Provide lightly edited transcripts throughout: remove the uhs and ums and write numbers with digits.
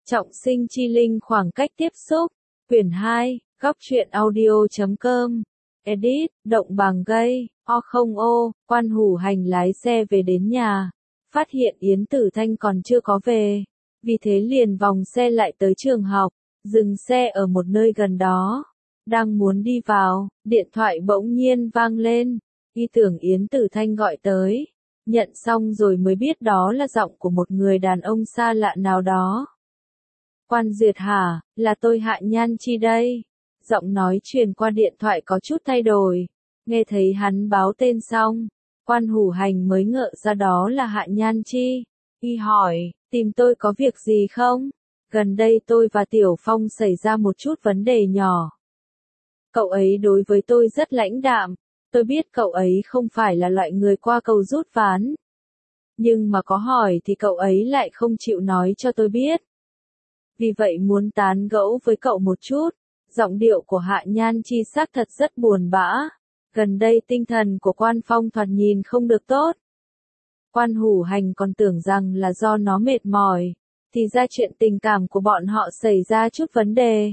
Trọng sinh chi linh khoảng cách tiếp xúc. Quyển 2, góc truyện audio.com. Edit, động bằng gây, O không ô, Quan Hủ Hành lái xe về đến nhà. Phát hiện Yến Tử Thanh còn chưa có về. Vì thế liền vòng xe lại tới trường học, dừng xe ở một nơi gần đó. Đang muốn đi vào, điện thoại bỗng nhiên vang lên. Y tưởng Yến Tử Thanh gọi tới. Nhận xong rồi mới biết đó là giọng của một người đàn ông xa lạ nào đó. Quan Duyệt hả, là tôi Hạ Nhan Chi đây. Giọng nói truyền qua điện thoại có chút thay đổi. Nghe thấy hắn báo tên xong, Quan Hủ Hành mới ngỡ ra đó là Hạ Nhan Chi. Y hỏi, tìm tôi có việc gì không? Gần đây tôi và Tiểu Phong xảy ra một chút vấn đề nhỏ. Cậu ấy đối với tôi rất lãnh đạm. Tôi biết cậu ấy không phải là loại người qua cầu rút ván. Nhưng mà có hỏi thì cậu ấy lại không chịu nói cho tôi biết. Vì vậy muốn tán gẫu với cậu một chút. Giọng điệu của Hạ Nhan Chi xác thật rất buồn bã. Gần đây tinh thần của Quan Phong thoạt nhìn không được tốt. Quan Hủ Hành còn tưởng rằng là do nó mệt mỏi. Thì ra chuyện tình cảm của bọn họ xảy ra chút vấn đề.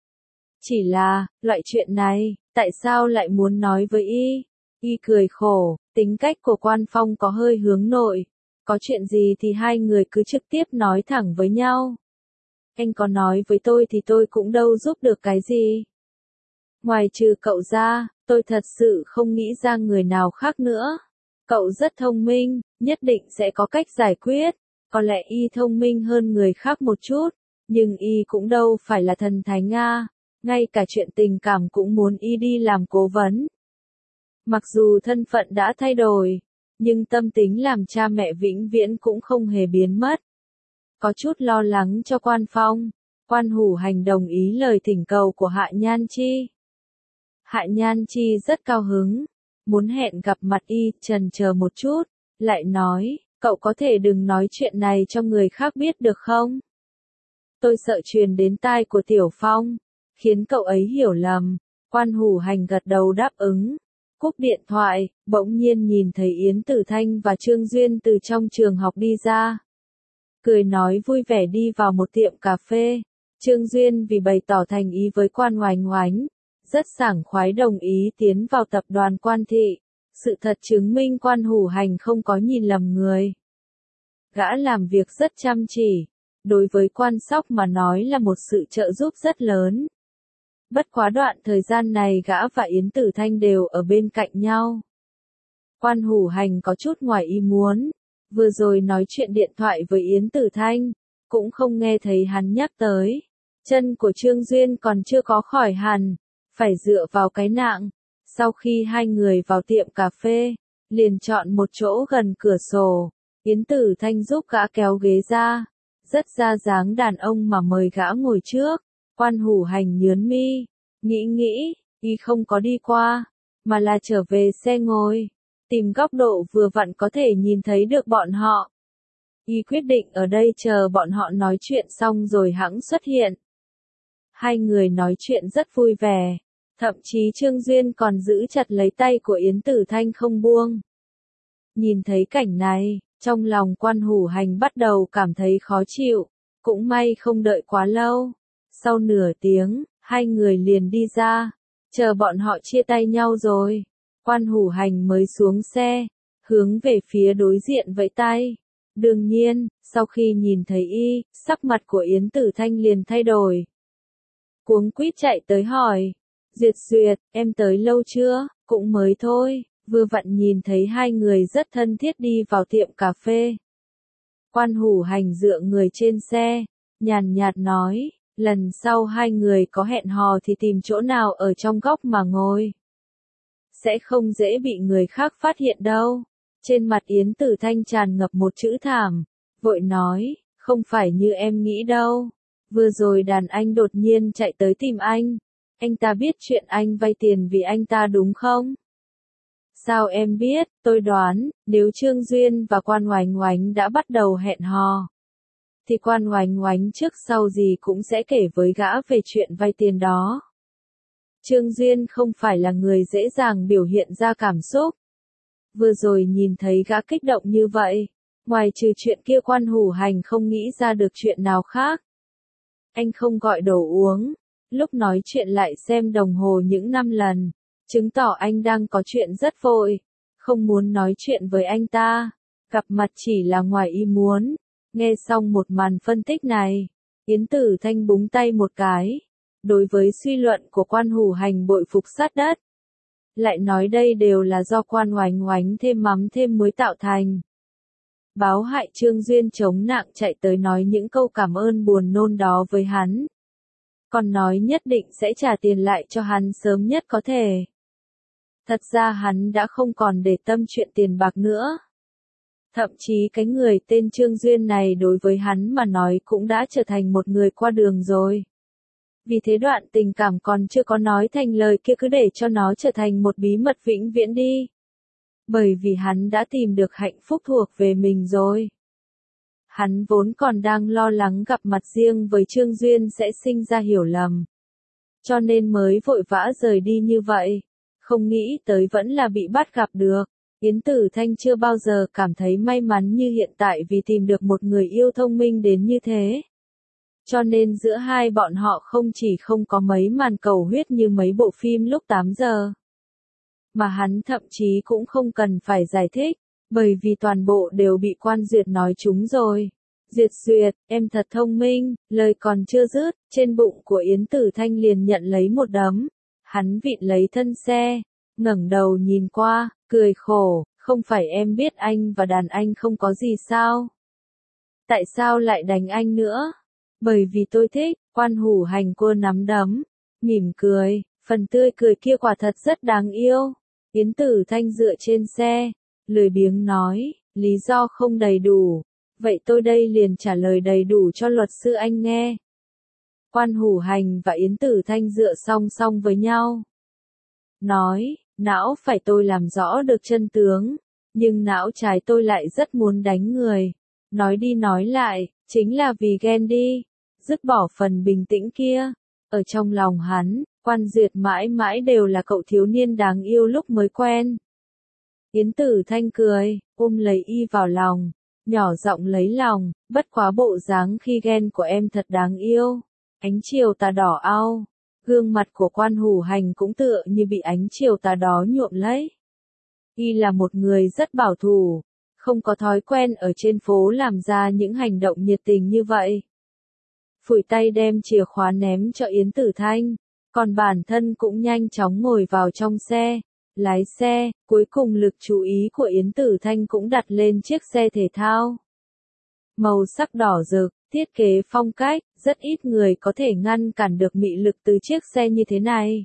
Chỉ là, loại chuyện này, tại sao lại muốn nói với Y? Y cười khổ, tính cách của Quan Phong có hơi hướng nội. Có chuyện gì thì hai người cứ trực tiếp nói thẳng với nhau. Anh có nói với tôi thì tôi cũng đâu giúp được cái gì. Ngoài trừ cậu ra, tôi thật sự không nghĩ ra người nào khác nữa. Cậu rất thông minh, nhất định sẽ có cách giải quyết. Có lẽ Y thông minh hơn người khác một chút, nhưng Y cũng đâu phải là thần thánh a. Ngay cả chuyện tình cảm cũng muốn Y đi làm cố vấn. Mặc dù thân phận đã thay đổi, nhưng tâm tính làm cha mẹ vĩnh viễn cũng không hề biến mất. Có chút lo lắng cho Quan Phong, Quan Hủ Hành đồng ý lời thỉnh cầu của Hạ Nhan Chi. Hạ Nhan Chi rất cao hứng, muốn hẹn gặp mặt Y, chần chờ một chút, lại nói, cậu có thể đừng nói chuyện này cho người khác biết được không? Tôi sợ truyền đến tai của Tiểu Phong, khiến cậu ấy hiểu lầm. Quan Hủ Hành gật đầu đáp ứng. Cúp điện thoại, bỗng nhiên nhìn thấy Yến Tử Thanh và Trương Duyên từ trong trường học đi ra. Cười nói vui vẻ đi vào một tiệm cà phê. Trương Duyên vì bày tỏ thành ý với Quan Oánh Oánh, rất sảng khoái đồng ý tiến vào tập đoàn Quan Thị. Sự thật chứng minh Quan Hủ Hành không có nhìn lầm người. Gã làm việc rất chăm chỉ. Đối với Quan Sóc mà nói là một sự trợ giúp rất lớn. Bất quá đoạn thời gian này gã và Yến Tử Thanh đều ở bên cạnh nhau. Quan Hủ Hành có chút ngoài ý muốn. Vừa rồi nói chuyện điện thoại với Yến Tử Thanh, cũng không nghe thấy hắn nhắc tới. Chân của Trương Duyên còn chưa có khỏi hẳn, phải dựa vào cái nạng. Sau khi hai người vào tiệm cà phê, liền chọn một chỗ gần cửa sổ. Yến Tử Thanh giúp gã kéo ghế ra, rất ra dáng đàn ông mà mời gã ngồi trước. Quan Hủ Hành nhớn mi, nghĩ, Y không có đi qua, mà là trở về xe ngồi, tìm góc độ vừa vặn có thể nhìn thấy được bọn họ. Y quyết định ở đây chờ bọn họ nói chuyện xong rồi hẵng xuất hiện. Hai người nói chuyện rất vui vẻ, thậm chí Trương Duyên còn giữ chặt lấy tay của Yến Tử Thanh không buông. Nhìn thấy cảnh này, trong lòng Quan Hủ Hành bắt đầu cảm thấy khó chịu, cũng may không đợi quá lâu. Sau nửa tiếng, hai người liền đi ra, chờ bọn họ chia tay nhau rồi. Quan Hủ Hành mới xuống xe, hướng về phía đối diện vẫy tay. Đương nhiên, sau khi nhìn thấy Y, sắc mặt của Yến Tử Thanh liền thay đổi. Cuống quýt chạy tới hỏi, Duyệt, em tới lâu chưa? Cũng mới thôi, vừa vặn nhìn thấy hai người rất thân thiết đi vào tiệm cà phê. Quan Hủ Hành dựa người trên xe, nhàn nhạt nói, lần sau hai người có hẹn hò thì tìm chỗ nào ở trong góc mà ngồi. Sẽ không dễ bị người khác phát hiện đâu. Trên mặt Yến Tử Thanh tràn ngập một chữ thảm, vội nói, không phải như em nghĩ đâu. Vừa rồi đàn anh đột nhiên chạy tới tìm anh ta biết chuyện anh vay tiền vì anh ta đúng không? Sao em biết? Tôi đoán, nếu Trương Duyên và Quan Oánh Oánh đã bắt đầu hẹn hò, thì Quan Oánh Oánh trước sau gì cũng sẽ kể với gã về chuyện vay tiền đó. Trương Duyên không phải là người dễ dàng biểu hiện ra cảm xúc. Vừa rồi nhìn thấy gã kích động như vậy, ngoài trừ chuyện kia Quan Hủ Hành không nghĩ ra được chuyện nào khác. Anh không gọi đồ uống. Lúc nói chuyện lại xem đồng hồ những 5 lần. Chứng tỏ anh đang có chuyện rất vội. Không muốn nói chuyện với anh ta. Gặp mặt chỉ là ngoài ý muốn. Nghe xong một màn phân tích này, Yến Tử Thanh búng tay một cái. Đối với suy luận của Quan Hủ Hành bội phục sát đất. Lại nói đây đều là do Quan Oánh Oánh thêm mắm thêm muối tạo thành. Báo hại Trương Duyên chống nạng chạy tới nói những câu cảm ơn buồn nôn đó với hắn. Còn nói nhất định sẽ trả tiền lại cho hắn sớm nhất có thể. Thật ra hắn đã không còn để tâm chuyện tiền bạc nữa. Thậm chí cái người tên Trương Duyên này đối với hắn mà nói cũng đã trở thành một người qua đường rồi. Vì thế đoạn tình cảm còn chưa có nói thành lời kia cứ để cho nó trở thành một bí mật vĩnh viễn đi. Bởi vì hắn đã tìm được hạnh phúc thuộc về mình rồi. Hắn vốn còn đang lo lắng gặp mặt riêng với Trương Duyên sẽ sinh ra hiểu lầm. Cho nên mới vội vã rời đi như vậy. Không nghĩ tới vẫn là bị bắt gặp được. Yến Tử Thanh chưa bao giờ cảm thấy may mắn như hiện tại vì tìm được một người yêu thông minh đến như thế. Cho nên giữa hai bọn họ không chỉ không có mấy màn cầu huyết như mấy bộ phim lúc 8 giờ. Mà hắn thậm chí cũng không cần phải giải thích, bởi vì toàn bộ đều bị Quan Duyệt nói trúng rồi. Duyệt Duyệt, em thật thông minh, lời còn chưa dứt, trên bụng của Yến Tử Thanh liền nhận lấy một đấm. Hắn vịn lấy thân xe, ngẩng đầu nhìn qua, cười khổ, không phải em biết anh và đàn anh không có gì sao? Tại sao lại đánh anh nữa? Bởi vì tôi thích. Quan Hủ Hành cô nắm đấm, mỉm cười, phần tươi cười kia quả thật rất đáng yêu. Yến Tử Thanh dựa trên xe, lười biếng nói, lý do không đầy đủ. Vậy tôi đây liền trả lời đầy đủ cho luật sư anh nghe. Quan Hủ Hành và Yến Tử Thanh dựa song song với nhau. Nói, não phải tôi làm rõ được chân tướng, nhưng não trái tôi lại rất muốn đánh người. Nói đi nói lại, chính là vì ghen đi. Dứt bỏ phần bình tĩnh kia. Ở trong lòng hắn, Quan Duyệt mãi mãi đều là cậu thiếu niên đáng yêu lúc mới quen. Yến Tử Thanh cười, ôm lấy y vào lòng, nhỏ giọng lấy lòng, bất quá bộ dáng khi ghen của em thật đáng yêu. Ánh chiều tà đỏ ao, gương mặt của Quan Hủ Hành cũng tựa như bị ánh chiều tà đó nhuộm lấy. Y là một người rất bảo thủ, không có thói quen ở trên phố làm ra những hành động nhiệt tình như vậy. Phủi tay đem chìa khóa ném cho Yến Tử Thanh, còn bản thân cũng nhanh chóng ngồi vào trong xe, lái xe, cuối cùng lực chú ý của Yến Tử Thanh cũng đặt lên chiếc xe thể thao. Màu sắc đỏ rực, thiết kế phong cách, rất ít người có thể ngăn cản được mị lực từ chiếc xe như thế này.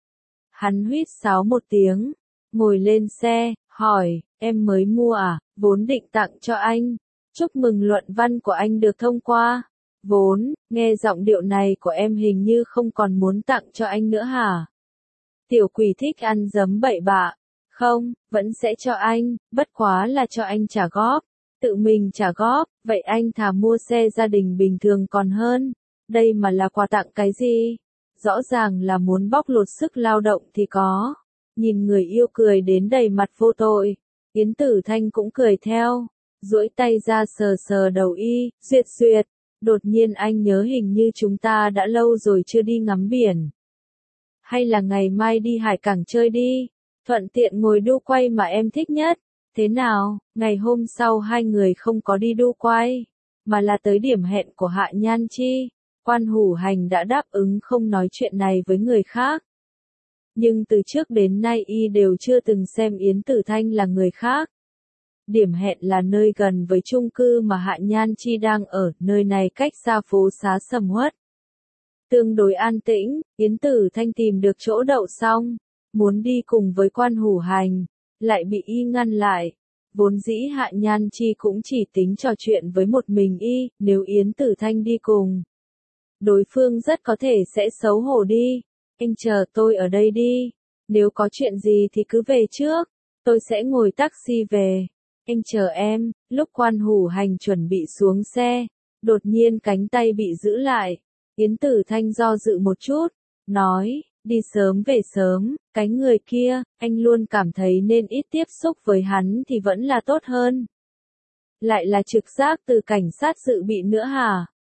Hắn huýt sáo một tiếng, ngồi lên xe, hỏi, em mới mua à, vốn định tặng cho anh. Chúc mừng luận văn của anh được thông qua. Vốn, nghe giọng điệu này của em hình như không còn muốn tặng cho anh nữa hả? Tiểu quỷ thích ăn dấm bậy bạ. Không, vẫn sẽ cho anh, bất quá là cho anh trả góp. Tự mình trả góp, vậy anh thà mua xe gia đình bình thường còn hơn. Đây mà là quà tặng cái gì? Rõ ràng là muốn bóc lột sức lao động thì có. Nhìn người yêu cười đến đầy mặt vô tội. Yến Tử Thanh cũng cười theo. Duỗi tay ra sờ sờ đầu y, Duyệt Duyệt. Đột nhiên anh nhớ hình như chúng ta đã lâu rồi chưa đi ngắm biển. Hay là ngày mai đi hải cảng chơi đi, thuận tiện ngồi đu quay mà em thích nhất. Thế nào, ngày hôm sau hai người không có đi đu quay, mà là tới điểm hẹn của Hạ Nhan Chi. Quan Hủ Hành đã đáp ứng không nói chuyện này với người khác. Nhưng từ trước đến nay y đều chưa từng xem Yến Tử Thanh là người khác. Điểm hẹn là nơi gần với chung cư mà Hạ Nhan Chi đang ở, nơi này cách xa phố xá sầm uất. Tương đối an tĩnh, Yến Tử Thanh tìm được chỗ đậu xong, muốn đi cùng với Quan Hủ Hành, lại bị y ngăn lại. Vốn dĩ Hạ Nhan Chi cũng chỉ tính trò chuyện với một mình y, nếu Yến Tử Thanh đi cùng. Đối phương rất có thể sẽ xấu hổ đi. Anh chờ tôi ở đây đi, nếu có chuyện gì thì cứ về trước, tôi sẽ ngồi taxi về. Anh chờ em. Lúc Quan Hủ Hành chuẩn bị xuống xe, đột nhiên cánh tay bị giữ lại. Yến Tử Thanh do dự một chút, nói, đi sớm về sớm, cái người kia, anh luôn cảm thấy nên ít tiếp xúc với hắn thì vẫn là tốt hơn. Lại là trực giác từ cảnh sát dự bị nữa hả?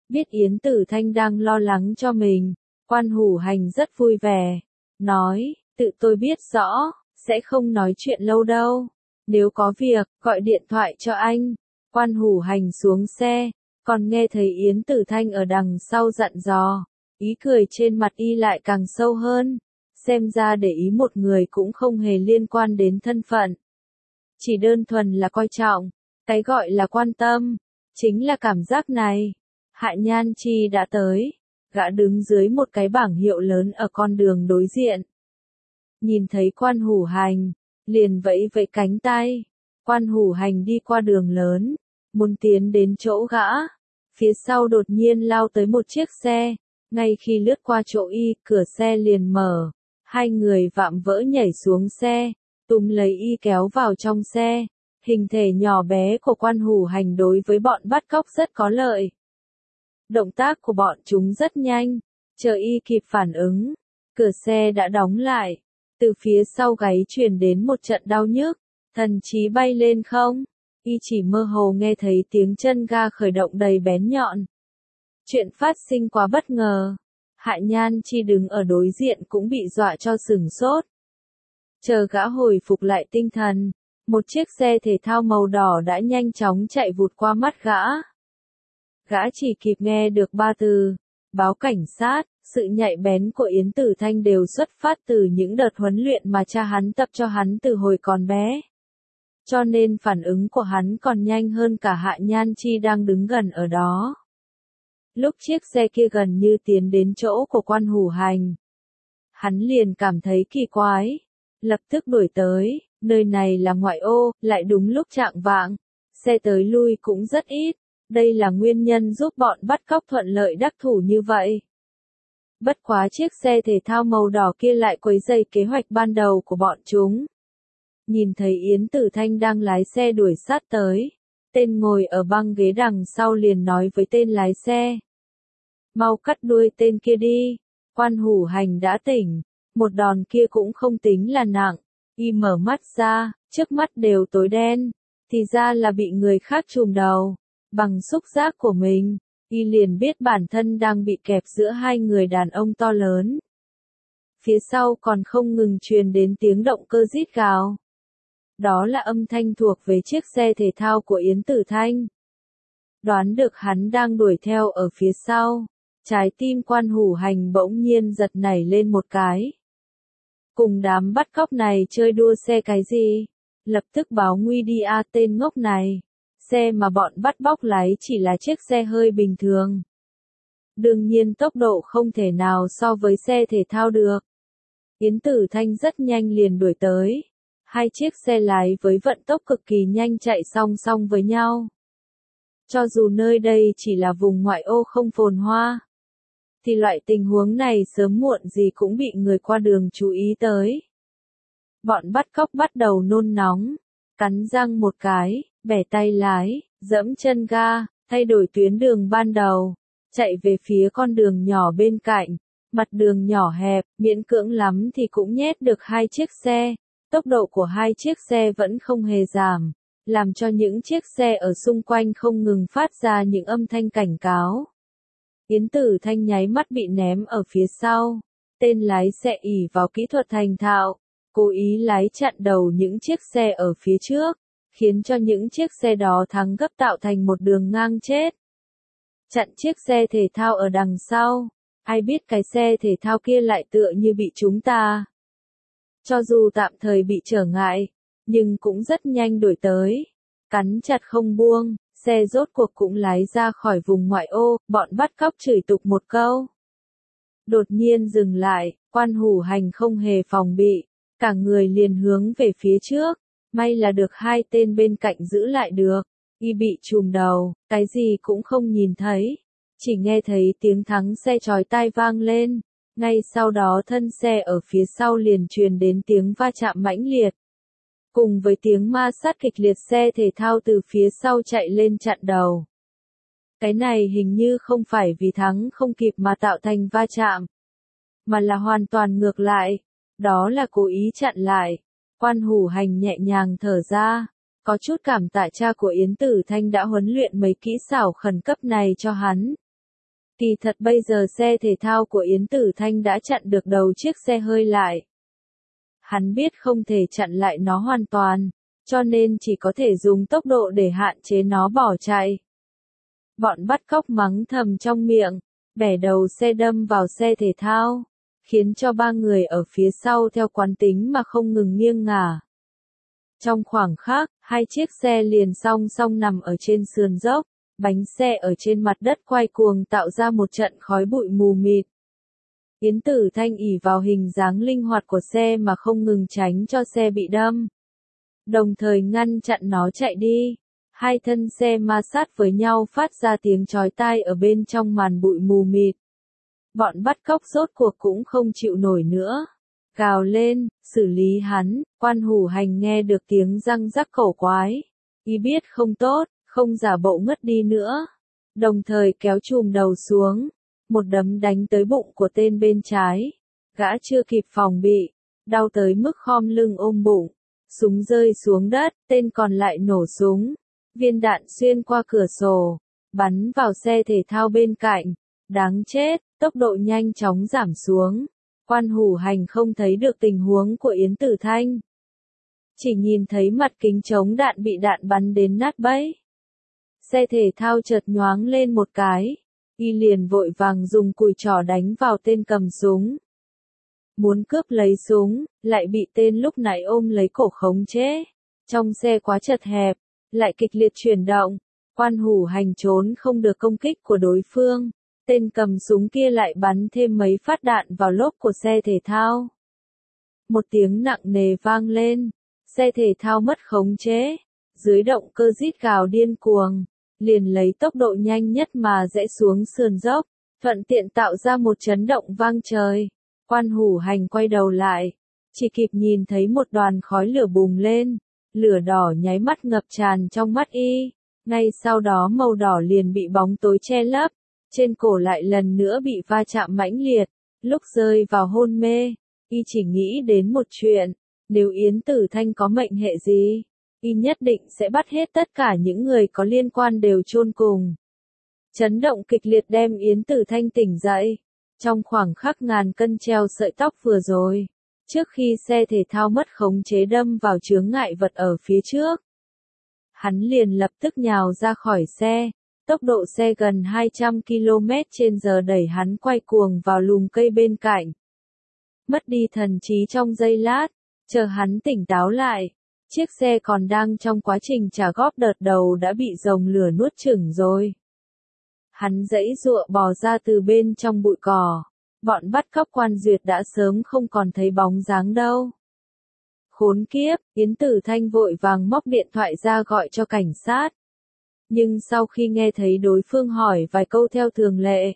Biết Yến Tử Thanh đang lo lắng cho mình, Quan Hủ Hành rất vui vẻ, nói, tự tôi biết rõ, sẽ không nói chuyện lâu đâu. Nếu có việc, gọi điện thoại cho anh. Quan Hủ Hành xuống xe, còn nghe thấy Yến Tử Thanh ở đằng sau dặn dò, ý cười trên mặt y lại càng sâu hơn. Xem ra để ý một người cũng không hề liên quan đến thân phận. Chỉ đơn thuần là coi trọng, cái gọi là quan tâm, chính là cảm giác này. Hạ Nhan Chi đã tới, gã đứng dưới một cái bảng hiệu lớn ở con đường đối diện. Nhìn thấy Quan Hủ Hành, liền vẫy vẫy cánh tay. Quan Hủ Hành đi qua đường lớn, muốn tiến đến chỗ gã. Phía sau đột nhiên lao tới một chiếc xe, ngay khi lướt qua chỗ y, cửa xe liền mở. Hai người vạm vỡ nhảy xuống xe, túm lấy y kéo vào trong xe. Hình thể nhỏ bé của Quan Hủ Hành đối với bọn bắt cóc rất có lợi. Động tác của bọn chúng rất nhanh, chờ y kịp phản ứng, cửa xe đã đóng lại. Từ phía sau gáy truyền đến một trận đau nhức, thần trí bay lên không, y chỉ mơ hồ nghe thấy tiếng chân ga khởi động đầy bén nhọn. Chuyện phát sinh quá bất ngờ, Hạ Nhan Chi đứng ở đối diện cũng bị dọa cho sửng sốt. Chờ gã hồi phục lại tinh thần, một chiếc xe thể thao màu đỏ đã nhanh chóng chạy vụt qua mắt gã. Gã chỉ kịp nghe được ba từ, báo cảnh sát. Sự nhạy bén của Yến Tử Thanh đều xuất phát từ những đợt huấn luyện mà cha hắn tập cho hắn từ hồi còn bé. Cho nên phản ứng của hắn còn nhanh hơn cả Hạ Nhan Chi đang đứng gần ở đó. Lúc chiếc xe kia gần như tiến đến chỗ của Quan Hủ Hành, hắn liền cảm thấy kỳ quái, lập tức đuổi tới. Nơi này là ngoại ô, lại đúng lúc chạng vạng, xe tới lui cũng rất ít. Đây là nguyên nhân giúp bọn bắt cóc thuận lợi đắc thủ như vậy. Bất quá chiếc xe thể thao màu đỏ kia lại quấy rầy kế hoạch ban đầu của bọn chúng. Nhìn thấy Yến Tử Thanh đang lái xe đuổi sát tới, tên ngồi ở băng ghế đằng sau liền nói với tên lái xe. Mau cắt đuôi tên kia đi, Quan Hủ Hành đã tỉnh, một đòn kia cũng không tính là nặng, y mở mắt ra, trước mắt đều tối đen, thì ra là bị người khác trùm đầu, bằng xúc giác của mình. Y liền biết bản thân đang bị kẹp giữa hai người đàn ông to lớn. Phía sau còn không ngừng truyền đến tiếng động cơ rít gào. Đó là âm thanh thuộc về chiếc xe thể thao của Yến Tử Thanh. Đoán được hắn đang đuổi theo ở phía sau, trái tim Quan Hủ Hành bỗng nhiên giật nảy lên một cái. Cùng đám bắt cóc này chơi đua xe cái gì? Lập tức báo nguy đi a, tên ngốc này. Xe mà bọn bắt bóc lái chỉ là chiếc xe hơi bình thường. Đương nhiên tốc độ không thể nào so với xe thể thao được. Yến Tử Thanh rất nhanh liền đuổi tới. Hai chiếc xe lái với vận tốc cực kỳ nhanh chạy song song với nhau. Cho dù nơi đây chỉ là vùng ngoại ô không phồn hoa, thì loại tình huống này sớm muộn gì cũng bị người qua đường chú ý tới. Bọn bắt cóc bắt đầu nôn nóng, cắn răng một cái, bẻ tay lái, giẫm chân ga, thay đổi tuyến đường ban đầu, chạy về phía con đường nhỏ bên cạnh. Mặt đường nhỏ hẹp, miễn cưỡng lắm thì cũng nhét được hai chiếc xe. Tốc độ của hai chiếc xe vẫn không hề giảm, làm cho những chiếc xe ở xung quanh không ngừng phát ra những âm thanh cảnh cáo. Yến Tử Thanh nháy mắt bị ném ở phía sau. Tên lái xe ỷ vào kỹ thuật thành thạo, cố ý lái chặn đầu những chiếc xe ở phía trước, khiến cho những chiếc xe đó thắng gấp tạo thành một đường ngang chết. Chặn chiếc xe thể thao ở đằng sau, ai biết cái xe thể thao kia lại tựa như bị chúng ta. Cho dù tạm thời bị trở ngại, nhưng cũng rất nhanh đuổi tới. Cắn chặt không buông, xe rốt cuộc cũng lái ra khỏi vùng ngoại ô, bọn bắt cóc chửi tục một câu. Đột nhiên dừng lại, Quan Hủ Hành không hề phòng bị, cả người liền hướng về phía trước. May là được hai tên bên cạnh giữ lại được. Y bị trùm đầu, cái gì cũng không nhìn thấy. Chỉ nghe thấy tiếng thắng xe chói tai vang lên. Ngay sau đó thân xe ở phía sau liền truyền đến tiếng va chạm mãnh liệt. Cùng với tiếng ma sát kịch liệt, xe thể thao từ phía sau chạy lên chặn đầu. Cái này hình như không phải vì thắng không kịp mà tạo thành va chạm, mà là hoàn toàn ngược lại. Đó là cố ý chặn lại. Quan Hủ Hành nhẹ nhàng thở ra, có chút cảm tạ cha của Yến Tử Thanh đã huấn luyện mấy kỹ xảo khẩn cấp này cho hắn. Kỳ thật bây giờ xe thể thao của Yến Tử Thanh đã chặn được đầu chiếc xe hơi lại. Hắn biết không thể chặn lại nó hoàn toàn, cho nên chỉ có thể dùng tốc độ để hạn chế nó bỏ chạy. Bọn bắt cóc mắng thầm trong miệng, bẻ đầu xe đâm vào xe thể thao, khiến cho ba người ở phía sau theo quán tính mà không ngừng nghiêng ngả. Trong khoảng khắc, hai chiếc xe liền song song nằm ở trên sườn dốc, bánh xe ở trên mặt đất quay cuồng tạo ra một trận khói bụi mù mịt. Yến Tử Thanh ỷ vào hình dáng linh hoạt của xe mà không ngừng tránh cho xe bị đâm, đồng thời ngăn chặn nó chạy đi. Hai thân xe ma sát với nhau phát ra tiếng chói tai ở bên trong màn bụi mù mịt. Bọn bắt cóc rốt cuộc cũng không chịu nổi nữa. Gào lên, xử lý hắn. Quan Hủ Hành nghe được tiếng răng rắc cổ quái. Y biết không tốt, không giả bộ ngất đi nữa. Đồng thời kéo chùm đầu xuống. Một đấm đánh tới bụng của tên bên trái. Gã chưa kịp phòng bị. Đau tới mức khom lưng ôm bụng. Súng rơi xuống đất, tên còn lại nổ súng. Viên đạn xuyên qua cửa sổ, bắn vào xe thể thao bên cạnh. Đáng chết, tốc độ nhanh chóng giảm xuống. Quan Hủ Hành không thấy được tình huống của Yến Tử Thanh. Chỉ nhìn thấy mặt kính chống đạn bị đạn bắn đến nát bấy. Xe thể thao chợt nhoáng lên một cái. Y liền vội vàng dùng cùi trỏ đánh vào tên cầm súng. Muốn cướp lấy súng, lại bị tên lúc nãy ôm lấy cổ khống chế. Trong xe quá chật hẹp, lại kịch liệt chuyển động, Quan Hủ Hành trốn không được công kích của đối phương, tên cầm súng kia lại bắn thêm mấy phát đạn vào lốp của xe thể thao. Một tiếng nặng nề vang lên, xe thể thao mất khống chế, dưới động cơ rít gào điên cuồng, liền lấy tốc độ nhanh nhất mà rẽ xuống sườn dốc, thuận tiện tạo ra một chấn động vang trời. Quan Hủ Hành quay đầu lại, chỉ kịp nhìn thấy một đoàn khói lửa bùng lên. Lửa đỏ nháy mắt ngập tràn trong mắt y, ngay sau đó màu đỏ liền bị bóng tối che lấp, trên cổ lại lần nữa bị va chạm mãnh liệt, lúc rơi vào hôn mê, y chỉ nghĩ đến một chuyện, nếu Yến Tử Thanh có mệnh hệ gì, y nhất định sẽ bắt hết tất cả những người có liên quan đều chôn cùng. Chấn động kịch liệt đem Yến Tử Thanh tỉnh dậy, trong khoảng khắc ngàn cân treo sợi tóc vừa rồi. Trước khi xe thể thao mất khống chế đâm vào chướng ngại vật ở phía trước, hắn liền lập tức nhào ra khỏi xe, tốc độ xe gần 200 km/h đẩy hắn quay cuồng vào lùm cây bên cạnh. Mất đi thần trí trong giây lát, chờ hắn tỉnh táo lại, chiếc xe còn đang trong quá trình trả góp đợt đầu đã bị dòng lửa nuốt chửng rồi. Hắn giãy giụa bò ra từ bên trong bụi cỏ. Bọn bắt cóc Quan Duyệt đã sớm không còn thấy bóng dáng đâu. Khốn kiếp, Yến Tử Thanh vội vàng móc điện thoại ra gọi cho cảnh sát. Nhưng sau khi nghe thấy đối phương hỏi vài câu theo thường lệ,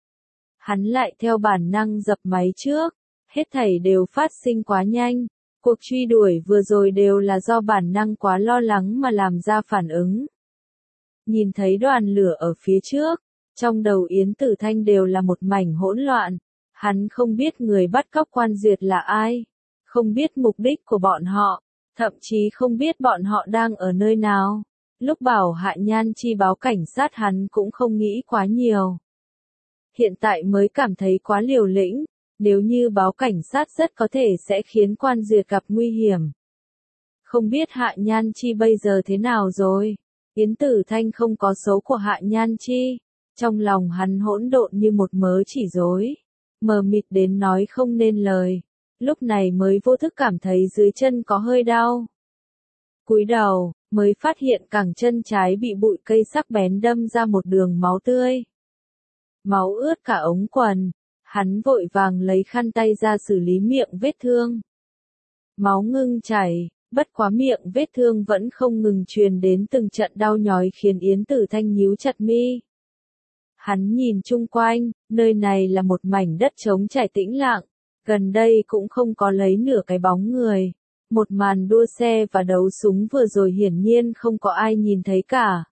hắn lại theo bản năng dập máy trước. Hết thảy đều phát sinh quá nhanh. Cuộc truy đuổi vừa rồi đều là do bản năng quá lo lắng mà làm ra phản ứng. Nhìn thấy đoàn lửa ở phía trước, trong đầu Yến Tử Thanh đều là một mảnh hỗn loạn. Hắn không biết người bắt cóc Quan Duyệt là ai, không biết mục đích của bọn họ, thậm chí không biết bọn họ đang ở nơi nào. Lúc bảo Hạ Nhan Chi báo cảnh sát hắn cũng không nghĩ quá nhiều. Hiện tại mới cảm thấy quá liều lĩnh, nếu như báo cảnh sát rất có thể sẽ khiến Quan Duyệt gặp nguy hiểm. Không biết Hạ Nhan Chi bây giờ thế nào rồi? Yến Tử Thanh không có số của Hạ Nhan Chi, trong lòng hắn hỗn độn như một mớ chỉ rối. Mờ mịt đến nói không nên lời, lúc này mới vô thức cảm thấy dưới chân có hơi đau. Cúi đầu, mới phát hiện cẳng chân trái bị bụi cây sắc bén đâm ra một đường máu tươi. Máu ướt cả ống quần, hắn vội vàng lấy khăn tay ra xử lý miệng vết thương. Máu ngưng chảy, bất quá miệng vết thương vẫn không ngừng truyền đến từng trận đau nhói khiến Yến Tử Thanh nhíu chặt mi. Hắn nhìn chung quanh, nơi này là một mảnh đất trống trải tĩnh lặng, gần đây cũng không có lấy nửa cái bóng người. Một màn đua xe và đấu súng vừa rồi hiển nhiên không có ai nhìn thấy cả.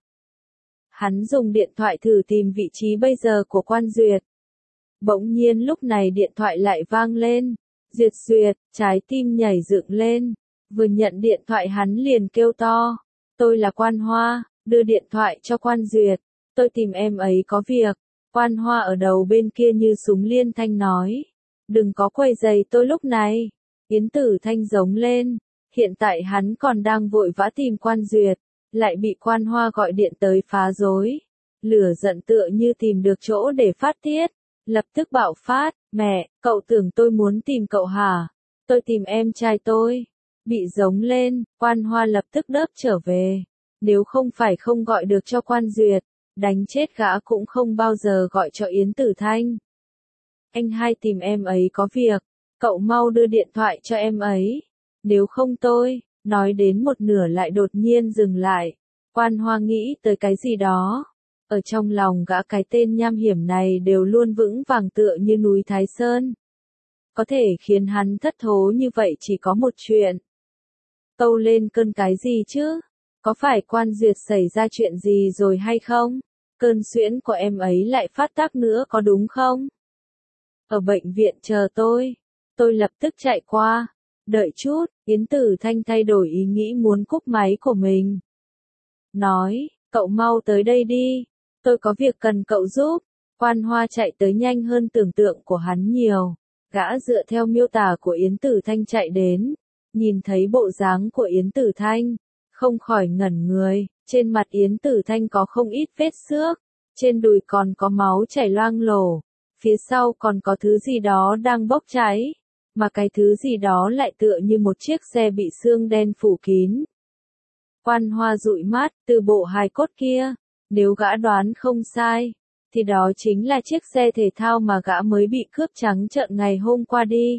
Hắn dùng điện thoại thử tìm vị trí bây giờ của Quan Duyệt. Bỗng nhiên lúc này điện thoại lại vang lên. Duyệt Duyệt, trái tim nhảy dựng lên. Vừa nhận điện thoại hắn liền kêu to. Tôi là Quan Hoa, đưa điện thoại cho Quan Duyệt. Tôi tìm em ấy có việc. Quan Hoa ở đầu bên kia như súng liên thanh nói. Đừng có quấy rầy tôi lúc này. Yến Tử Thanh giống lên. Hiện tại hắn còn đang vội vã tìm Quan Duyệt. Lại bị Quan Hoa gọi điện tới phá rối. Lửa giận tựa như tìm được chỗ để phát tiết. Lập tức bạo phát. Mẹ, cậu tưởng tôi muốn tìm cậu hả? Tôi tìm em trai tôi. Bị giống lên, Quan Hoa lập tức đớp trở về. Nếu không phải không gọi được cho Quan Duyệt, đánh chết gã cũng không bao giờ gọi cho Yến Tử Thanh. Anh hai tìm em ấy có việc, cậu mau đưa điện thoại cho em ấy. Nếu không tôi, nói đến một nửa lại đột nhiên dừng lại. Quan Hoa nghĩ tới cái gì đó. Ở trong lòng gã cái tên nham hiểm này đều luôn vững vàng tựa như núi Thái Sơn. Có thể khiến hắn thất thố như vậy chỉ có một chuyện. Tâu lên cơn cái gì chứ? Có phải Quan Duyệt xảy ra chuyện gì rồi hay không? Cơn suyễn của em ấy lại phát tác nữa có đúng không? Ở bệnh viện chờ tôi. Tôi lập tức chạy qua. Đợi chút, Yến Tử Thanh thay đổi ý nghĩ muốn cúp máy của mình. Nói, cậu mau tới đây đi. Tôi có việc cần cậu giúp. Quan Hoa chạy tới nhanh hơn tưởng tượng của hắn nhiều. Gã dựa theo miêu tả của Yến Tử Thanh chạy đến. Nhìn thấy bộ dáng của Yến Tử Thanh. Không khỏi ngẩn người. Trên mặt Yến Tử Thanh có không ít vết xước. Trên đùi còn có máu chảy loang lổ. Phía sau còn có thứ gì đó đang bốc cháy. Mà cái thứ gì đó lại tựa như một chiếc xe bị xương đen phủ kín. Quan Hoa dụi mắt, từ bộ hài cốt kia. Nếu gã đoán không sai, thì đó chính là chiếc xe thể thao mà gã mới bị cướp trắng trợn ngày hôm qua đi.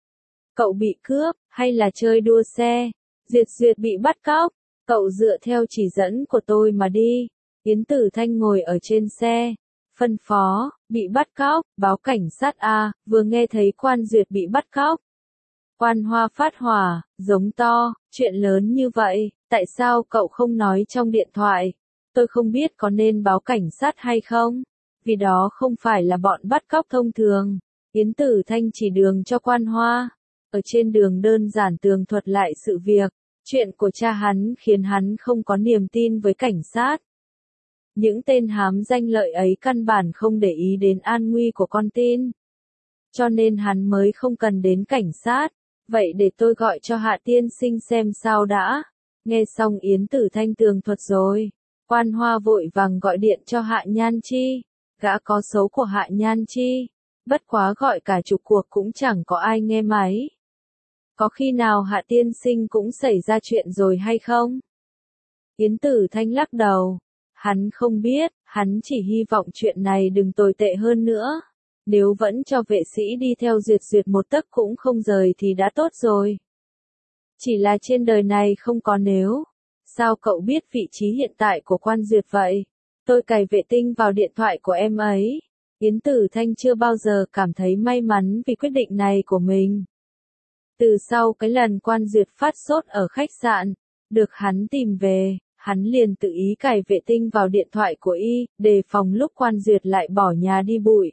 Cậu bị cướp, hay là chơi đua xe? Duyệt bị bắt cóc. Cậu dựa theo chỉ dẫn của tôi mà đi. Yến Tử Thanh ngồi ở trên xe. Phân phó, bị bắt cóc, báo cảnh sát A, vừa nghe thấy Quan Duyệt bị bắt cóc. Quan Hoa phát hỏa, giống to, chuyện lớn như vậy, tại sao cậu không nói trong điện thoại? Tôi không biết có nên báo cảnh sát hay không, vì đó không phải là bọn bắt cóc thông thường. Yến Tử Thanh chỉ đường cho Quan Hoa. Ở trên đường đơn giản tường thuật lại sự việc, chuyện của cha hắn khiến hắn không có niềm tin với cảnh sát. Những tên hám danh lợi ấy căn bản không để ý đến an nguy của con tin. Cho nên hắn mới không cần đến cảnh sát. Vậy để tôi gọi cho Hạ tiên sinh xem sao đã. Nghe xong Yến Tử Thanh tường thuật rồi. Quan Hoa vội vàng gọi điện cho Hạ Nhan Chi. Gã có số của Hạ Nhan Chi. Bất quá gọi cả chục cuộc cũng chẳng có ai nghe máy. Có khi nào Hạ tiên sinh cũng xảy ra chuyện rồi hay không? Yến Tử Thanh lắc đầu. Hắn không biết, hắn chỉ hy vọng chuyện này đừng tồi tệ hơn nữa. Nếu vẫn cho vệ sĩ đi theo Duyệt một tấc cũng không rời thì đã tốt rồi. Chỉ là trên đời này không có nếu. Sao cậu biết vị trí hiện tại của Quan Duyệt vậy? Tôi cài vệ tinh vào điện thoại của em ấy. Yến Tử Thanh chưa bao giờ cảm thấy may mắn vì quyết định này của mình. Từ sau cái lần Quan Duyệt phát sốt ở khách sạn, được hắn tìm về. Hắn liền tự ý cài vệ tinh vào điện thoại của y, đề phòng lúc Quan Duyệt lại bỏ nhà đi bụi.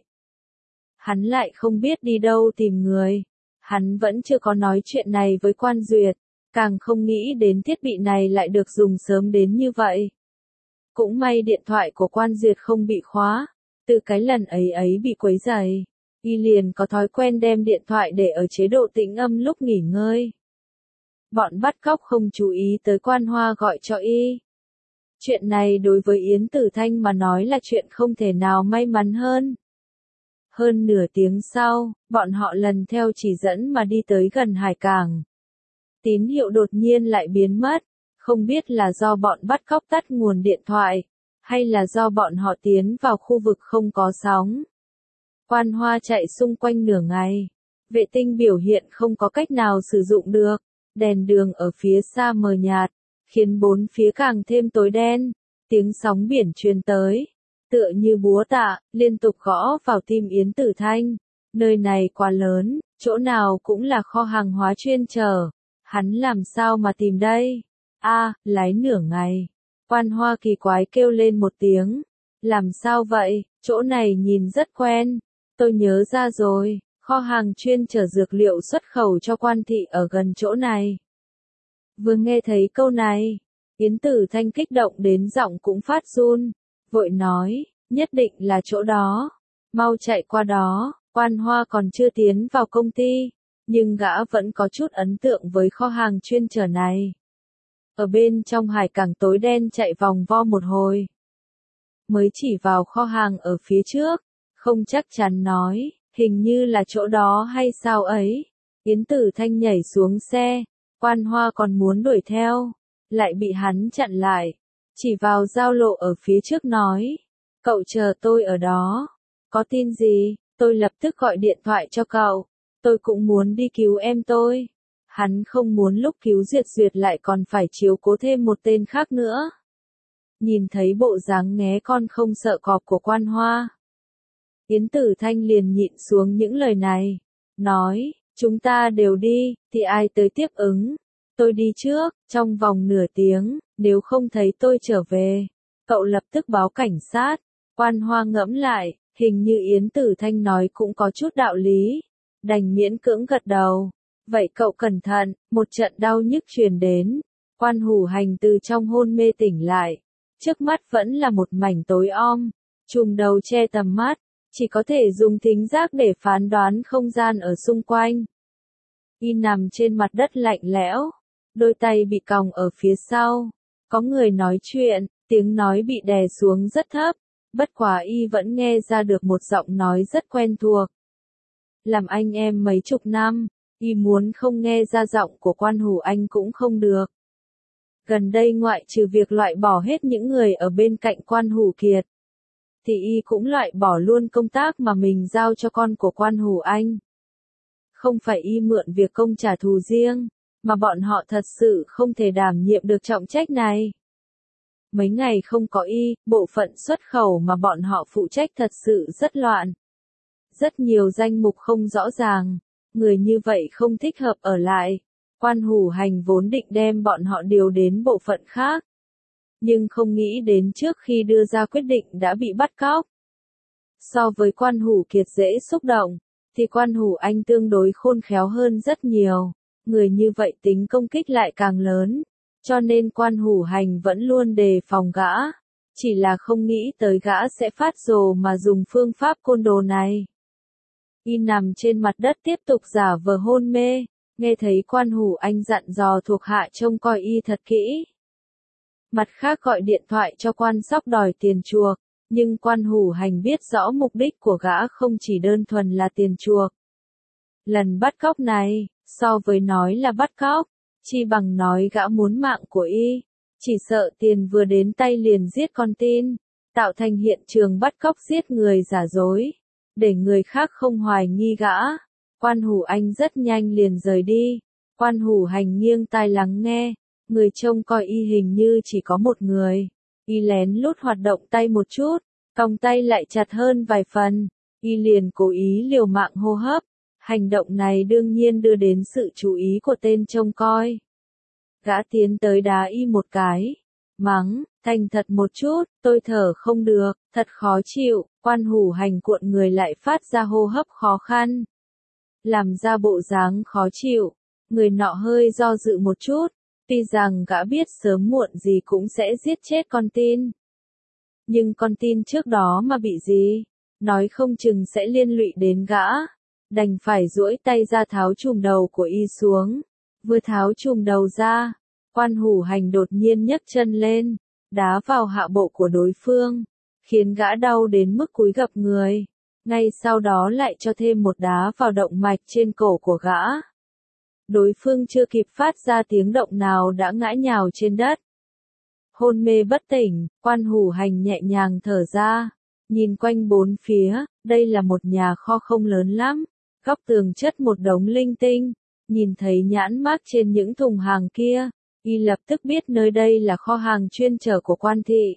Hắn lại không biết đi đâu tìm người. Hắn vẫn chưa có nói chuyện này với Quan Duyệt, càng không nghĩ đến thiết bị này lại được dùng sớm đến như vậy. Cũng may điện thoại của Quan Duyệt không bị khóa, từ cái lần ấy bị quấy rầy, y liền có thói quen đem điện thoại để ở chế độ tĩnh âm lúc nghỉ ngơi. Bọn bắt cóc không chú ý tới Quan Hoa gọi cho y. Chuyện này đối với Yến Tử Thanh mà nói là chuyện không thể nào may mắn hơn. Hơn nửa tiếng sau, bọn họ lần theo chỉ dẫn mà đi tới gần hải cảng. Tín hiệu đột nhiên lại biến mất, không biết là do bọn bắt cóc tắt nguồn điện thoại, hay là do bọn họ tiến vào khu vực không có sóng. Quan Hoa chạy xung quanh nửa ngày, vệ tinh biểu hiện không có cách nào sử dụng được, đèn đường ở phía xa mờ nhạt, khiến bốn phía càng thêm tối đen, tiếng sóng biển truyền tới. Tựa như búa tạ, liên tục gõ vào tim Yến Tử Thanh. Nơi này quá lớn, chỗ nào cũng là kho hàng hóa chuyên chở. Hắn làm sao mà tìm đây? Lái nửa ngày. Quan Hoa kỳ quái kêu lên một tiếng. Làm sao vậy? Chỗ này nhìn rất quen. Tôi nhớ ra rồi, kho hàng chuyên chở dược liệu xuất khẩu cho Quan thị ở gần chỗ này. Vừa nghe thấy câu này, Yến Tử Thanh kích động đến giọng cũng phát run. Vội nói, nhất định là chỗ đó, mau chạy qua đó. Quan Hoa còn chưa tiến vào công ty, nhưng gã vẫn có chút ấn tượng với kho hàng chuyên chở này. Ở bên trong hải cảng tối đen chạy vòng vo một hồi, mới chỉ vào kho hàng ở phía trước, không chắc chắn nói, hình như là chỗ đó hay sao ấy. Yến Tử Thanh nhảy xuống xe, Quan Hoa còn muốn đuổi theo, lại bị hắn chặn lại, chỉ vào giao lộ ở phía trước nói, cậu chờ tôi ở đó, có tin gì, tôi lập tức gọi điện thoại cho cậu, tôi cũng muốn đi cứu em tôi. Hắn không muốn lúc cứu Duyệt Duyệt lại còn phải chiếu cố thêm một tên khác nữa. Nhìn thấy bộ dáng nghé con không sợ cọp của Quan Hoa, Yến Tử Thanh liền nhịn xuống những lời này, nói, chúng ta đều đi, thì ai tới tiếp ứng, tôi đi trước, trong vòng nửa tiếng, nếu không thấy tôi trở về, cậu lập tức báo cảnh sát. Quan Hoa ngẫm lại, hình như Yến Tử Thanh nói cũng có chút đạo lý, đành miễn cưỡng gật đầu. Vậy cậu cẩn thận, một trận đau nhức truyền đến, Quan Hủ Hành từ trong hôn mê tỉnh lại, trước mắt vẫn là một mảnh tối om, trùm đầu che tầm mắt, chỉ có thể dùng thính giác để phán đoán không gian ở xung quanh. Y nằm trên mặt đất lạnh lẽo, đôi tay bị còng ở phía sau, có người nói chuyện, tiếng nói bị đè xuống rất thấp, bất quá Y vẫn nghe ra được một giọng nói rất quen thuộc. Làm anh em mấy chục năm, Y muốn không nghe ra giọng của Quan Hủ Anh cũng không được. Gần đây ngoại trừ việc loại bỏ hết những người ở bên cạnh Quan Hủ Kiệt, thì Y cũng loại bỏ luôn công tác mà mình giao cho con của Quan Hủ Anh. Không phải Y mượn việc công trả thù riêng, mà bọn họ thật sự không thể đảm nhiệm được trọng trách này. Mấy ngày không có Y, bộ phận xuất khẩu mà bọn họ phụ trách thật sự rất loạn. Rất nhiều danh mục không rõ ràng, người như vậy không thích hợp ở lại. Quan Hủ Hành vốn định đem bọn họ điều đến bộ phận khác, nhưng không nghĩ đến trước khi đưa ra quyết định đã bị bắt cóc. So với Quan Hủ Kiệt dễ xúc động, thì Quan Hủ Anh tương đối khôn khéo hơn rất nhiều, người như vậy tính công kích lại càng lớn, cho nên Quan Hủ Hành vẫn luôn đề phòng gã, chỉ là không nghĩ tới gã sẽ phát rồ mà dùng phương pháp côn đồ này. Y nằm trên mặt đất tiếp tục giả vờ hôn mê, nghe thấy Quan Hủ Anh dặn dò thuộc hạ trông coi Y thật kỹ. Mặt khác gọi điện thoại cho Quan Sóc đòi tiền chuộc, nhưng Quan Hủ Hành biết rõ mục đích của gã không chỉ đơn thuần là tiền chuộc. Lần bắt cóc này, so với nói là bắt cóc, chi bằng nói gã muốn mạng của Y, chỉ sợ tiền vừa đến tay liền giết con tin, tạo thành hiện trường bắt cóc giết người giả dối, để người khác không hoài nghi gã. Quan Hủ Anh rất nhanh liền rời đi, Quan Hủ Hành nghiêng tai lắng nghe, người trông coi Y hình như chỉ có một người. Y lén lút hoạt động tay một chút, còng tay lại chặt hơn vài phần, Y liền cố ý liều mạng hô hấp, hành động này đương nhiên đưa đến sự chú ý của tên trông coi. Gã tiến tới đá Y một cái, mắng, thành thật một chút, tôi thở không được, thật khó chịu. Quan Hủ Hành cuộn người lại phát ra hô hấp khó khăn, làm ra bộ dáng khó chịu, người nọ hơi do dự một chút, tuy rằng gã biết sớm muộn gì cũng sẽ giết chết con tin. Nhưng con tin trước đó mà bị gì, nói không chừng sẽ liên lụy đến gã, đành phải duỗi tay ra tháo chùm đầu của Y xuống. Vừa tháo chùm đầu ra, Quan Hủ Hành đột nhiên nhấc chân lên, đá vào hạ bộ của đối phương, khiến gã đau đến mức cúi gập người. Ngay sau đó lại cho thêm một đá vào động mạch trên cổ của gã. Đối phương chưa kịp phát ra tiếng động nào đã ngã nhào trên đất. Hôn mê bất tỉnh, Quan Hủ Hành nhẹ nhàng thở ra, nhìn quanh bốn phía, đây là một nhà kho không lớn lắm, góc tường chất một đống linh tinh, nhìn thấy nhãn mác trên những thùng hàng kia, Y lập tức biết nơi đây là kho hàng chuyên chở của Quan thị.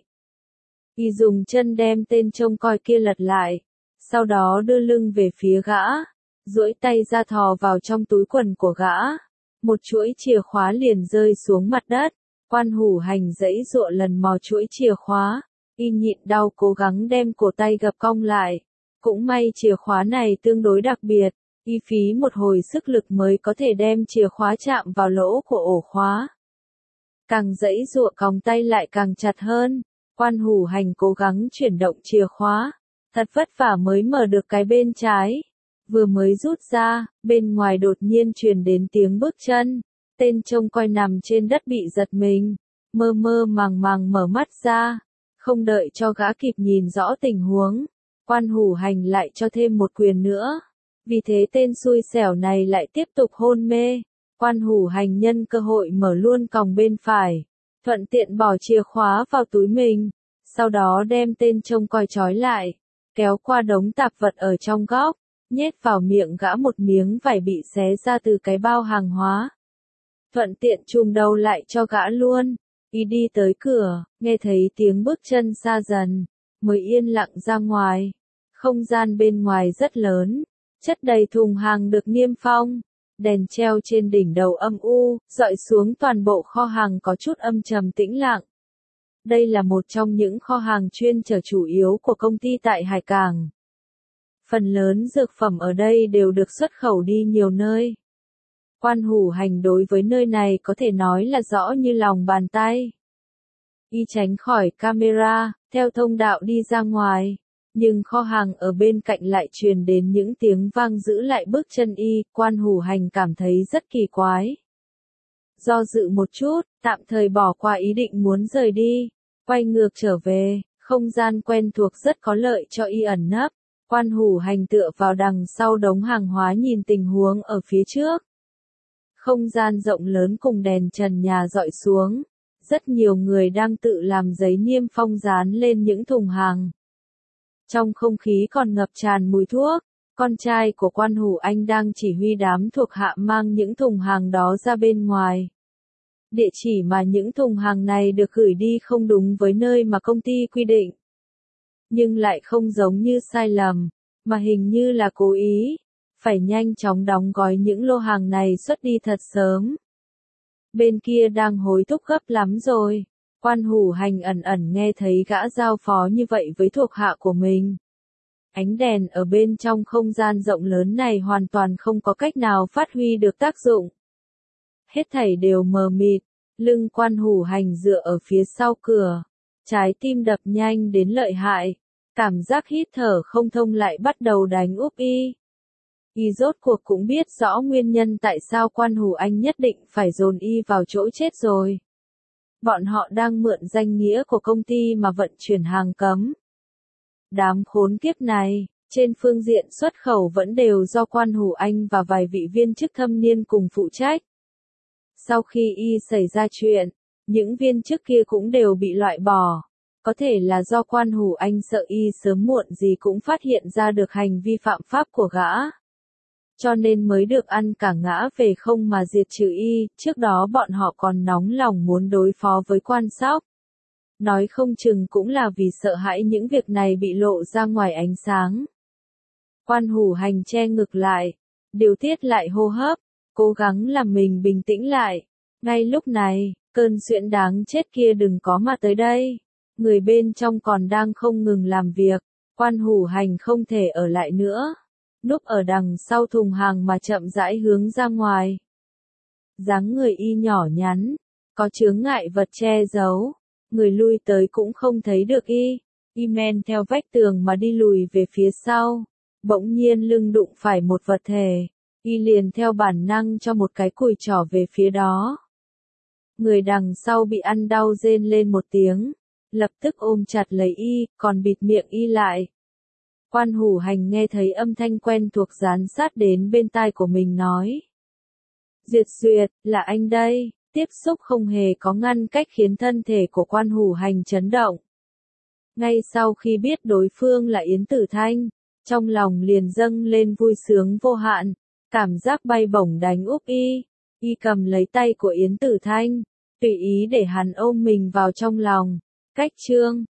Y dùng chân đem tên trông coi kia lật lại, sau đó đưa lưng về phía gã, duỗi tay ra thò vào trong túi quần của gã. Một chuỗi chìa khóa liền rơi xuống mặt đất, Quan Hủ Hành giãy giụa lần mò chuỗi chìa khóa, Y nhịn đau cố gắng đem cổ tay gập cong lại. Cũng may chìa khóa này tương đối đặc biệt, Y phí một hồi sức lực mới có thể đem chìa khóa chạm vào lỗ của ổ khóa. Càng giãy giụa còng tay lại càng chặt hơn. Quan Hủ Hành cố gắng chuyển động chìa khóa, thật vất vả mới mở được cái bên trái. Vừa mới rút ra, bên ngoài đột nhiên truyền đến tiếng bước chân. Tên trông coi nằm trên đất bị giật mình, mơ mơ màng màng mở mắt ra, không đợi cho gã kịp nhìn rõ tình huống. Quan Hủ Hành lại cho thêm một quyền nữa. Vì thế tên xui xẻo này lại tiếp tục hôn mê. Quan Hủ Hành nhân cơ hội mở luôn còng bên phải, thuận tiện bỏ chìa khóa vào túi mình, sau đó đem tên trông coi trói lại, kéo qua đống tạp vật ở trong góc, nhét vào miệng gã một miếng vải bị xé ra từ cái bao hàng hóa. Thuận tiện chùm đầu lại cho gã luôn. Y đi tới cửa, nghe thấy tiếng bước chân xa dần, mới yên lặng ra ngoài. Không gian bên ngoài rất lớn, chất đầy thùng hàng được niêm phong. Đèn treo trên đỉnh đầu âm u, dọi xuống toàn bộ kho hàng có chút âm trầm tĩnh lặng. Đây là một trong những kho hàng chuyên chở chủ yếu của công ty tại Hải Cảng. Phần lớn dược phẩm ở đây đều được xuất khẩu đi nhiều nơi. Quan Hủ Hành đối với nơi này có thể nói là rõ như lòng bàn tay. Y tránh khỏi camera, theo thông đạo đi ra ngoài. Nhưng kho hàng ở bên cạnh lại truyền đến những tiếng vang giữ lại bước chân y. Quan Hủ Hành cảm thấy rất kỳ quái. Do dự một chút, tạm thời bỏ qua ý định muốn rời đi. Quay ngược trở về, không gian quen thuộc rất có lợi cho y ẩn nấp. Quan Hủ Hành tựa vào đằng sau đống hàng hóa nhìn tình huống ở phía trước. Không gian rộng lớn cùng đèn trần nhà dọi xuống. Rất nhiều người đang tự làm giấy niêm phong dán lên những thùng hàng. Trong không khí còn ngập tràn mùi thuốc, con trai của Quan Hủ Anh đang chỉ huy đám thuộc hạ mang những thùng hàng đó ra bên ngoài. Địa chỉ mà những thùng hàng này được gửi đi không đúng với nơi mà công ty quy định. Nhưng lại không giống như sai lầm, mà hình như là cố ý. Phải nhanh chóng đóng gói những lô hàng này xuất đi thật sớm. Bên kia đang hối thúc gấp lắm rồi. Quan Hủ Hành ẩn ẩn nghe thấy gã giao phó như vậy với thuộc hạ của mình. Ánh đèn ở bên trong không gian rộng lớn này hoàn toàn không có cách nào phát huy được tác dụng. Hết thảy đều mờ mịt, lưng Quan Hủ Hành dựa ở phía sau cửa. Trái tim đập nhanh đến lợi hại, cảm giác hít thở không thông lại bắt đầu đánh úp y. Y rốt cuộc cũng biết rõ nguyên nhân tại sao Quan Hủ Anh nhất định phải dồn y vào chỗ chết rồi. Bọn họ đang mượn danh nghĩa của công ty mà vận chuyển hàng cấm. Đám khốn kiếp này, trên phương diện xuất khẩu vẫn đều do Quan Hủ Anh và vài vị viên chức thâm niên cùng phụ trách. Sau khi y xảy ra chuyện, những viên chức kia cũng đều bị loại bỏ. Có thể là do Quan Hủ Anh sợ y sớm muộn gì cũng phát hiện ra được hành vi phạm pháp của gã. Cho nên mới được ăn cả ngã về không mà diệt trừ y, trước đó bọn họ còn nóng lòng muốn đối phó với Quan Sóc. Nói không chừng cũng là vì sợ hãi những việc này bị lộ ra ngoài ánh sáng. Quan Hủ Hành che ngực lại, điều tiết lại hô hấp, cố gắng làm mình bình tĩnh lại. Ngay lúc này, cơn suyễn đáng chết kia đừng có mà tới đây. Người bên trong còn đang không ngừng làm việc, Quan Hủ Hành không thể ở lại nữa. Núp ở đằng sau thùng hàng mà chậm rãi hướng ra ngoài. Dáng người y nhỏ nhắn, có chướng ngại vật che giấu, người lui tới cũng không thấy được y. Y men theo vách tường mà đi lùi về phía sau, bỗng nhiên lưng đụng phải một vật thể, y liền theo bản năng cho một cái cùi trỏ về phía đó. Người đằng sau bị ăn đau rên lên một tiếng, lập tức ôm chặt lấy y, còn bịt miệng y lại. Quan Hủ Hành nghe thấy âm thanh quen thuộc dán sát đến bên tai của mình nói. Duyệt Duyệt, là anh đây. Tiếp xúc không hề có ngăn cách khiến thân thể của Quan Hủ Hành chấn động. Ngay sau khi biết đối phương là Yến Tử Thanh, trong lòng liền dâng lên vui sướng vô hạn, cảm giác bay bổng đánh úp y. Y cầm lấy tay của Yến Tử Thanh, tùy ý để hắn ôm mình vào trong lòng. Cách chương